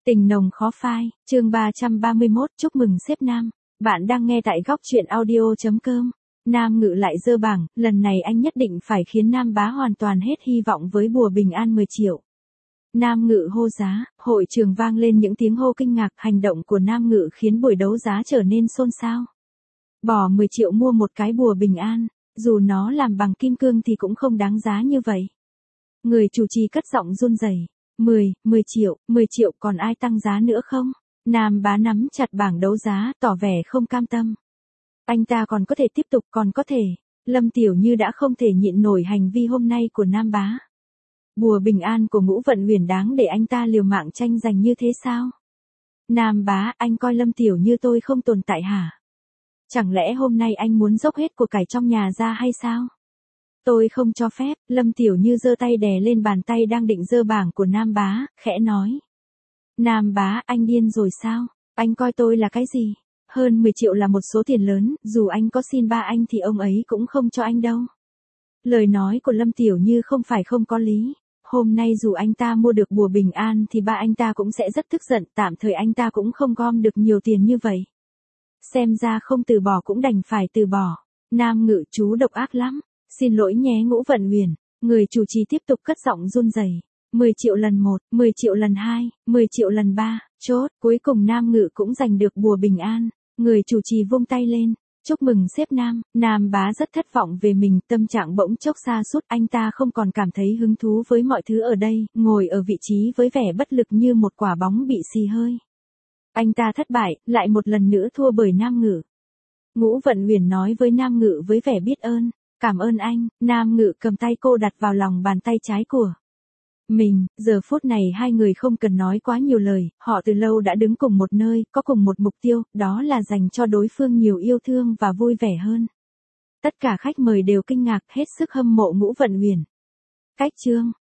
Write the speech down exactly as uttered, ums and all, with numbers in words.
Tình nồng khó phai, chương ba trăm ba mươi mốt, chúc mừng sếp Nam. Bạn đang nghe tại góc truyện audio chấm com. Nam Ngự lại dơ bảng, lần này anh nhất định phải khiến Nam Bá hoàn toàn hết hy vọng với bùa bình an mười triệu. Nam Ngự hô giá, hội trường vang lên những tiếng hô kinh ngạc, hành động của Nam Ngự khiến buổi đấu giá trở nên xôn xao. Bỏ mười triệu mua một cái bùa bình an, dù nó làm bằng kim cương thì cũng không đáng giá như vậy. Người chủ trì cất giọng run rẩy. mười, mười triệu, mười triệu còn ai tăng giá nữa không? Nam Bá nắm chặt bảng đấu giá, tỏ vẻ không cam tâm. Anh ta còn có thể tiếp tục, còn có thể. Lâm Tiểu Như đã không thể nhịn nổi hành vi hôm nay của Nam Bá. Bùa bình an của Ngũ Vận Huyền đáng để anh ta liều mạng tranh giành như thế sao? Nam Bá, anh coi Lâm Tiểu Như tôi không tồn tại hả? Chẳng lẽ hôm nay anh muốn dốc hết của cải trong nhà ra hay sao? Tôi không cho phép. Lâm Tiểu Như giơ tay đè lên bàn tay đang định giơ bảng của Nam Bá, khẽ nói. Nam Bá, anh điên rồi sao? Anh coi tôi là cái gì? Hơn mười triệu là một số tiền lớn, dù anh có xin ba anh thì ông ấy cũng không cho anh đâu. Lời nói của Lâm Tiểu Như không phải không có lý. Hôm nay dù anh ta mua được bùa bình an thì ba anh ta cũng sẽ rất tức giận, tạm thời anh ta cũng không gom được nhiều tiền như vậy. Xem ra không từ bỏ cũng đành phải từ bỏ. Nam Ngự, chú độc ác lắm. Xin lỗi nhé Ngũ Vận Huyền. Người chủ trì tiếp tục cất giọng run rẩy. mười triệu lần một, mười triệu lần hai, mười triệu lần ba, chốt, cuối cùng Nam Ngự cũng giành được bùa bình an. Người chủ trì vung tay lên. Chúc mừng sếp Nam. Nam Bá rất thất vọng về mình, tâm trạng bỗng chốc sa sút, anh ta không còn cảm thấy hứng thú với mọi thứ ở đây, ngồi ở vị trí với vẻ bất lực như một quả bóng bị xì hơi. Anh ta thất bại, lại một lần nữa thua bởi Nam Ngự. Ngũ Vận Huyền nói với Nam Ngự với vẻ biết ơn. Cảm ơn anh. Nam Ngự cầm tay cô đặt vào lòng bàn tay trái của mình. Giờ phút này hai người không cần nói quá nhiều lời, họ từ lâu đã đứng cùng một nơi, có cùng một mục tiêu, đó là dành cho đối phương nhiều yêu thương và vui vẻ hơn. Tất cả khách mời đều kinh ngạc, hết sức hâm mộ Ngũ Vận Huyền. Cách chương